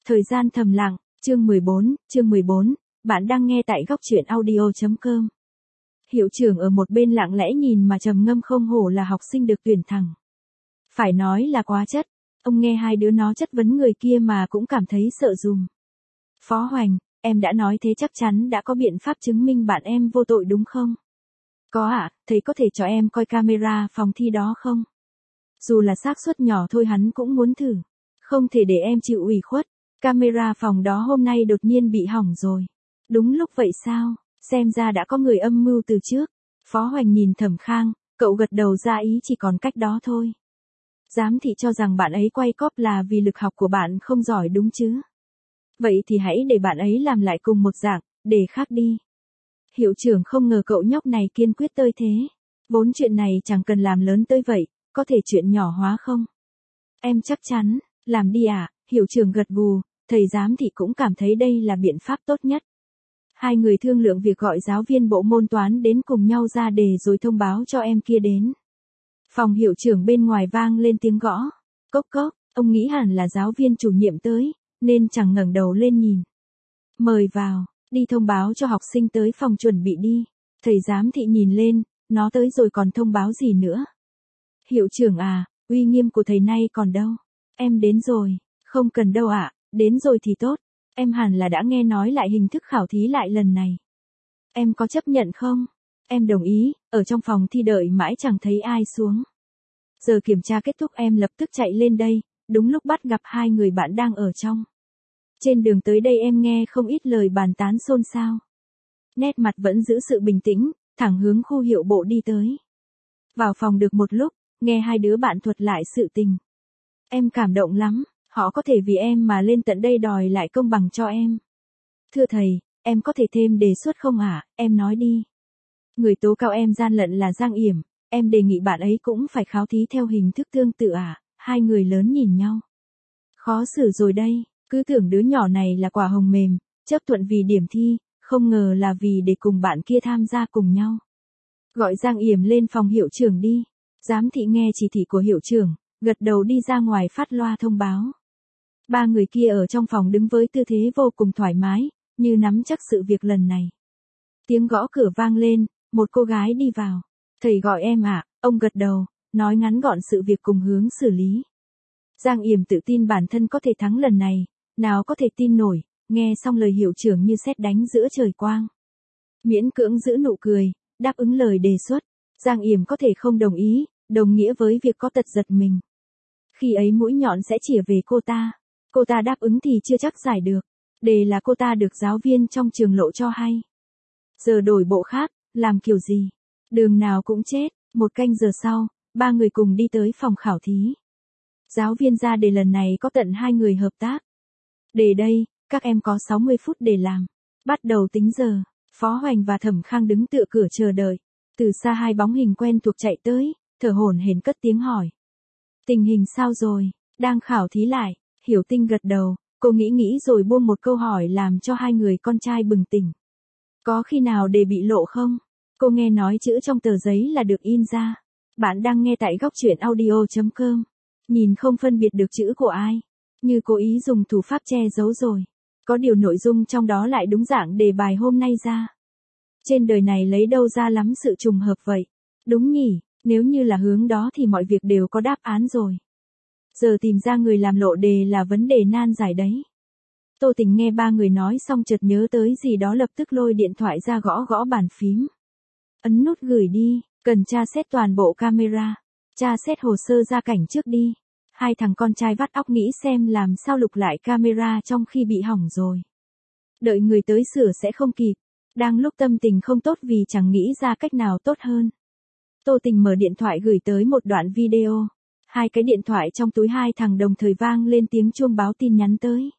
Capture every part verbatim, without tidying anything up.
Thời gian thầm lặng, chương mười bốn, chương mười bốn, bạn đang nghe tại góc truyện audio chấm com. Hiệu trưởng ở một bên lặng lẽ nhìn mà trầm ngâm, không hổ là học sinh được tuyển thẳng. Phải nói là quá chất, ông nghe hai đứa nó chất vấn người kia mà cũng cảm thấy sợ dùm. Phó Hoành, em đã nói thế chắc chắn đã có biện pháp chứng minh bạn em vô tội đúng không? Có ạ, à, thầy có thể cho em coi camera phòng thi đó không? Dù là xác suất nhỏ thôi hắn cũng muốn thử. Không thể để em chịu ủy khuất. Camera phòng đó hôm nay đột nhiên bị hỏng rồi. Đúng lúc vậy sao? Xem ra đã có người âm mưu từ trước. Phó Hoành nhìn Thẩm Khang, cậu gật đầu ra ý chỉ còn cách đó thôi. Giám thị cho rằng bạn ấy quay cóp là vì lực học của bạn không giỏi đúng chứ? Vậy thì hãy để bạn ấy làm lại cùng một dạng, để khác đi. Hiệu trưởng không ngờ cậu nhóc này kiên quyết tới thế. Vốn chuyện này chẳng cần làm lớn tới vậy, có thể chuyện nhỏ hóa không? Em chắc chắn, làm đi ạ, à? Hiệu trưởng gật gù, thầy giám thị cũng cảm thấy đây là biện pháp tốt nhất. Hai người thương lượng việc gọi giáo viên bộ môn toán đến cùng nhau ra đề rồi thông báo cho em kia đến. Phòng hiệu trưởng bên ngoài vang lên tiếng gõ. Cốc cốc, ông nghĩ hẳn là giáo viên chủ nhiệm tới, nên chẳng ngẩng đầu lên nhìn. Mời vào, đi thông báo cho học sinh tới phòng chuẩn bị đi. Thầy giám thị nhìn lên, nó tới rồi còn thông báo gì nữa. Hiệu trưởng à, uy nghiêm của thầy nay còn đâu? Em đến rồi, không cần đâu ạ, à, đến rồi thì tốt. Em hẳn là đã nghe nói lại hình thức khảo thí lại lần này. Em có chấp nhận không? Em đồng ý, ở trong phòng thi đợi mãi chẳng thấy ai xuống. Giờ kiểm tra kết thúc em lập tức chạy lên đây, đúng lúc bắt gặp hai người bạn đang ở trong. Trên đường tới đây em nghe không ít lời bàn tán xôn xao. Nét mặt vẫn giữ sự bình tĩnh, thẳng hướng khu hiệu bộ đi tới. Vào phòng được một lúc, nghe hai đứa bạn thuật lại sự tình. Em cảm động lắm, họ có thể vì em mà lên tận đây đòi lại công bằng cho em. Thưa thầy, em có thể thêm đề xuất không hả, em nói đi. Người tố cáo em gian lận là Giang Yểm, em đề nghị bạn ấy cũng phải khảo thí theo hình thức tương tự à, hai người lớn nhìn nhau. Khó xử rồi đây, cứ tưởng đứa nhỏ này là quả hồng mềm, chấp thuận vì điểm thi, không ngờ là vì để cùng bạn kia tham gia cùng nhau. Gọi Giang Yểm lên phòng hiệu trưởng đi. Giám thị nghe chỉ thị của hiệu trưởng, gật đầu đi ra ngoài phát loa thông báo. Ba người kia ở trong phòng đứng với tư thế vô cùng thoải mái, như nắm chắc sự việc lần này. Tiếng gõ cửa vang lên, một cô gái đi vào. Thầy gọi em ạ, à? Ông gật đầu, nói ngắn gọn sự việc cùng hướng xử lý. Giang Yểm tự tin bản thân có thể thắng lần này, nào có thể tin nổi, nghe xong lời hiệu trưởng như sét đánh giữa trời quang. Miễn cưỡng giữ nụ cười, đáp ứng lời đề xuất. Giang Yểm có thể không đồng ý, đồng nghĩa với việc có tật giật mình. Khi ấy mũi nhọn sẽ chĩa về cô ta. Cô ta đáp ứng thì chưa chắc giải được. Đề là cô ta được giáo viên trong trường lộ cho hay. Giờ đổi bộ khác, làm kiểu gì? Đường nào cũng chết. Một canh giờ sau, ba người cùng đi tới phòng khảo thí. Giáo viên ra đề lần này có tận hai người hợp tác. Đề đây, các em có sáu mươi phút để làm. Bắt đầu tính giờ. Phó Hoành và Thẩm Khang đứng tựa cửa chờ đợi. Từ xa hai bóng hình quen thuộc chạy tới, thở hổn hển cất tiếng hỏi. Tình hình sao rồi, đang khảo thí lại, Hiểu Tinh gật đầu, cô nghĩ nghĩ rồi buông một câu hỏi làm cho hai người con trai bừng tỉnh. Có khi nào đề bị lộ không? Cô nghe nói chữ trong tờ giấy là được in ra. Bạn đang nghe tại góc truyện audio chấm com. Nhìn không phân biệt được chữ của ai. Như cố ý dùng thủ pháp che giấu rồi. Có điều nội dung trong đó lại đúng dạng đề bài hôm nay ra. Trên đời này lấy đâu ra lắm sự trùng hợp vậy? Đúng nhỉ, nếu như là hướng đó thì mọi việc đều có đáp án rồi. Giờ tìm ra người làm lộ đề là vấn đề nan giải đấy. Tô Tình nghe ba người nói xong chợt nhớ tới gì đó lập tức lôi điện thoại ra gõ gõ bàn phím. Ấn nút gửi đi, cần tra xét toàn bộ camera. Tra xét hồ sơ gia cảnh trước đi. Hai thằng con trai vắt óc nghĩ xem làm sao lục lại camera trong khi bị hỏng rồi. Đợi người tới sửa sẽ không kịp. Đang lúc tâm tình không tốt vì chẳng nghĩ ra cách nào tốt hơn. Tô Tình mở điện thoại gửi tới một đoạn video. Hai cái điện thoại trong túi hai thằng đồng thời vang lên tiếng chuông báo tin nhắn tới.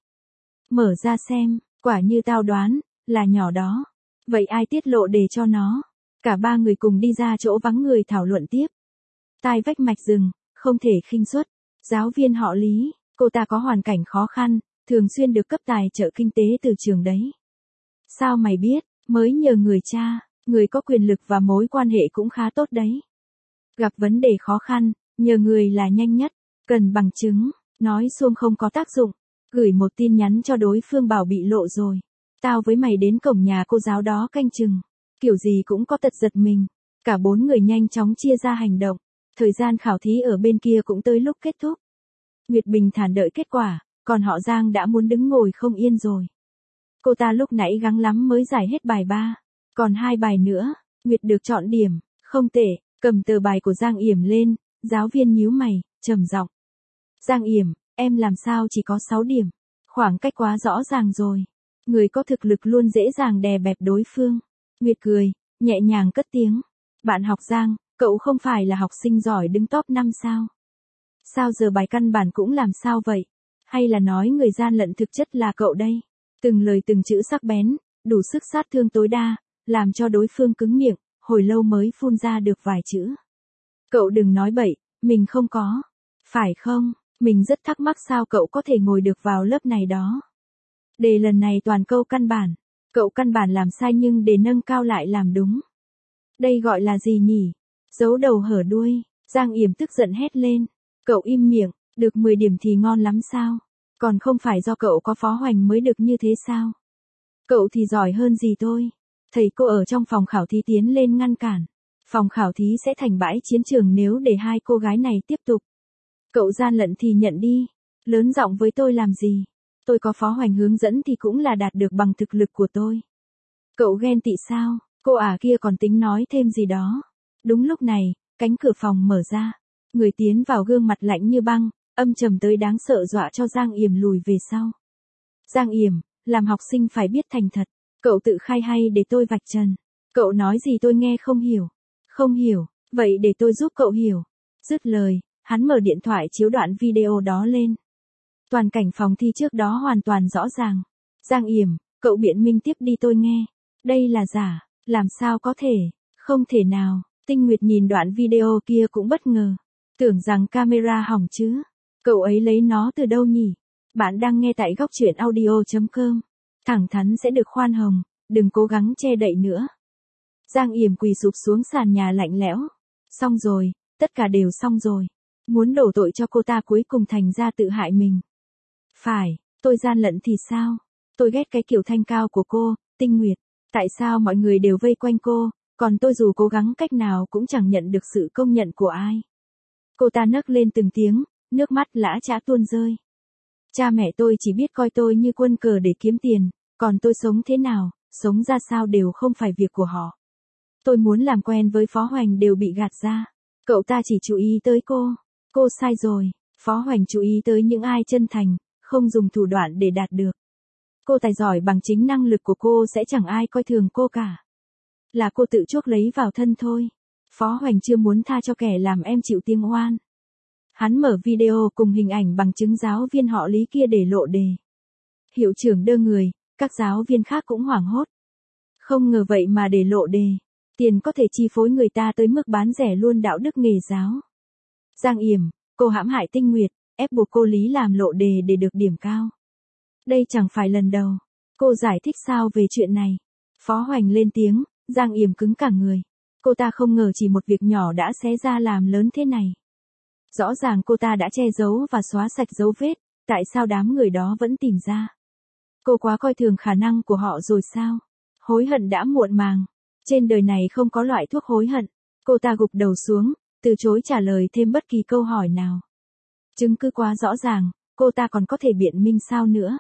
Mở ra xem, quả như tao đoán, là nhỏ đó. Vậy ai tiết lộ để cho nó? Cả ba người cùng đi ra chỗ vắng người thảo luận tiếp. Tai vách mạch rừng, không thể khinh suất. Giáo viên họ Lý, cô ta có hoàn cảnh khó khăn, thường xuyên được cấp tài trợ kinh tế từ trường đấy. Sao mày biết, mới nhờ người cha, người có quyền lực và mối quan hệ cũng khá tốt đấy. Gặp vấn đề khó khăn, nhờ người là nhanh nhất, cần bằng chứng, nói suông không có tác dụng. Gửi một tin nhắn cho đối phương bảo bị lộ rồi. Tao với mày đến cổng nhà cô giáo đó canh chừng. Kiểu gì cũng có tật giật mình. Cả bốn người nhanh chóng chia ra hành động. Thời gian khảo thí ở bên kia cũng tới lúc kết thúc. Nguyệt bình thản đợi kết quả, còn họ Giang đã muốn đứng ngồi không yên rồi. Cô ta lúc nãy gắng lắm mới giải hết bài ba. Còn hai bài nữa, Nguyệt được chọn điểm, không tệ, cầm tờ bài của Giang Yểm lên, giáo viên nhíu mày, trầm giọng. Giang Yểm, em làm sao chỉ có sáu điểm, khoảng cách quá rõ ràng rồi. Người có thực lực luôn dễ dàng đè bẹp đối phương. Nguyệt cười, nhẹ nhàng cất tiếng. Bạn học Giang, cậu không phải là học sinh giỏi đứng top năm sao? Sao giờ bài căn bản cũng làm sao vậy? Hay là nói người gian lận thực chất là cậu đây? Từng lời từng chữ sắc bén, đủ sức sát thương tối đa, làm cho đối phương cứng miệng, hồi lâu mới phun ra được vài chữ. Cậu đừng nói bậy, mình không có. Phải không? Mình rất thắc mắc sao cậu có thể ngồi được vào lớp này đó. Đề lần này toàn câu căn bản. Cậu căn bản làm sai nhưng để nâng cao lại làm đúng. Đây gọi là gì nhỉ? Giấu đầu hở đuôi. Giang Yểm tức giận hét lên. Cậu im miệng, được mười điểm thì ngon lắm sao? Còn không phải do cậu có Phó Hoành mới được như thế sao? Cậu thì giỏi hơn gì tôi. Thầy cô ở trong phòng khảo thí tiến lên ngăn cản. Phòng khảo thí sẽ thành bãi chiến trường nếu để hai cô gái này tiếp tục. Cậu gian lận thì nhận đi. Lớn giọng với tôi làm gì? Tôi có Phó Hoành hướng dẫn thì cũng là đạt được bằng thực lực của tôi. Cậu ghen tị sao? Cô ả kia còn tính nói thêm gì đó. Đúng lúc này, cánh cửa phòng mở ra. Người tiến vào gương mặt lạnh như băng, âm trầm tới đáng sợ dọa cho Giang Yểm lùi về sau. Giang Yểm, làm học sinh phải biết thành thật. Cậu tự khai hay để tôi vạch trần. Cậu nói gì tôi nghe không hiểu. Không hiểu, vậy để tôi giúp cậu hiểu. Dứt lời, hắn mở điện thoại chiếu đoạn video đó lên. Toàn cảnh phòng thi trước đó hoàn toàn rõ ràng. Giang Yểm, cậu biện minh tiếp đi tôi nghe. Đây là giả, làm sao có thể, không thể nào. Tinh Nguyệt nhìn đoạn video kia cũng bất ngờ. Tưởng rằng camera hỏng chứ. Cậu ấy lấy nó từ đâu nhỉ? Bạn đang nghe tại góc truyện audio chấm com. Thẳng thắn sẽ được khoan hồng, đừng cố gắng che đậy nữa. Giang Yểm quỳ sụp xuống sàn nhà lạnh lẽo. Xong rồi, tất cả đều xong rồi. Muốn đổ tội cho cô ta cuối cùng thành ra tự hại mình. Phải, tôi gian lận thì sao? Tôi ghét cái kiểu thanh cao của cô, Tinh Nguyệt. Tại sao mọi người đều vây quanh cô, còn tôi dù cố gắng cách nào cũng chẳng nhận được sự công nhận của ai. Cô ta nấc lên từng tiếng, nước mắt lã chã tuôn rơi. Cha mẹ tôi chỉ biết coi tôi như quân cờ để kiếm tiền, còn tôi sống thế nào, sống ra sao đều không phải việc của họ. Tôi muốn làm quen với Phó Hoành đều bị gạt ra. Cậu ta chỉ chú ý tới cô. Cô sai rồi, Phó Hoành chú ý tới những ai chân thành, không dùng thủ đoạn để đạt được. Cô tài giỏi bằng chính năng lực của cô sẽ chẳng ai coi thường cô cả. Là cô tự chuốc lấy vào thân thôi. Phó Hoành chưa muốn tha cho kẻ làm em chịu tiếng oan. Hắn mở video cùng hình ảnh bằng chứng giáo viên họ Lý kia để lộ đề. Hiệu trưởng đơ người, các giáo viên khác cũng hoảng hốt. Không ngờ vậy mà để lộ đề. Tiền có thể chi phối người ta tới mức bán rẻ luôn đạo đức nghề giáo. Giang Yểm, cô hãm hại Tinh Nguyệt, ép buộc cô Lý làm lộ đề để được điểm cao. Đây chẳng phải lần đầu. Cô giải thích sao về chuyện này? Phó Hoành lên tiếng, Giang Yểm cứng cả người. Cô ta không ngờ chỉ một việc nhỏ đã xé ra làm lớn thế này. Rõ ràng cô ta đã che giấu và xóa sạch dấu vết, tại sao đám người đó vẫn tìm ra? Cô quá coi thường khả năng của họ rồi sao? Hối hận đã muộn màng. Trên đời này không có loại thuốc hối hận. Cô ta gục đầu xuống, từ chối trả lời thêm bất kỳ câu hỏi nào. Chứng cứ quá rõ ràng, cô ta còn có thể biện minh sao nữa?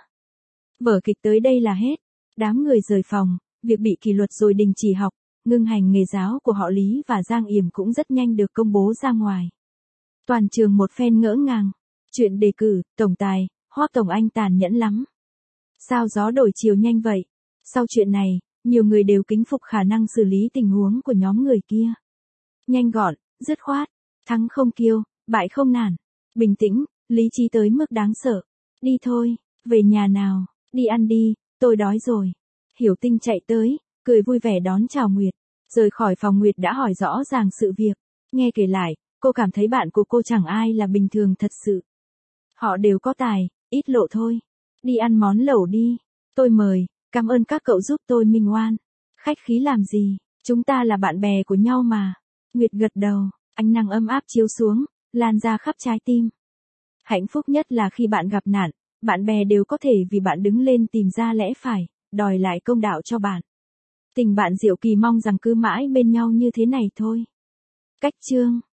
Vở kịch tới đây là hết. Đám người rời phòng, việc bị kỷ luật rồi đình chỉ học, ngưng hành nghề giáo của họ Lý và Giang Yểm cũng rất nhanh được công bố ra ngoài. Toàn trường một phen ngỡ ngàng. Chuyện đề cử, tổng tài, Hoắc Tổng Anh tàn nhẫn lắm. Sao gió đổi chiều nhanh vậy? Sau chuyện này, nhiều người đều kính phục khả năng xử lý tình huống của nhóm người kia. Nhanh gọn, dứt khoát, thắng không kiêu, bại không nản, bình tĩnh, lý trí tới mức đáng sợ. Đi thôi, về nhà nào, đi ăn đi, tôi đói rồi. Hiểu Tinh chạy tới, cười vui vẻ đón chào Nguyệt. Rời khỏi phòng Nguyệt đã hỏi rõ ràng sự việc. Nghe kể lại, cô cảm thấy bạn của cô chẳng ai là bình thường thật sự. Họ đều có tài, ít lộ thôi. Đi ăn món lẩu đi. Tôi mời, cảm ơn các cậu giúp tôi minh oan. Khách khí làm gì, chúng ta là bạn bè của nhau mà. Nguyệt gật đầu, ánh nắng ấm áp chiếu xuống, lan ra khắp trái tim. Hạnh phúc nhất là khi bạn gặp nạn, bạn bè đều có thể vì bạn đứng lên tìm ra lẽ phải, đòi lại công đạo cho bạn. Tình bạn Diệu Kỳ mong rằng cứ mãi bên nhau như thế này thôi. Cách chương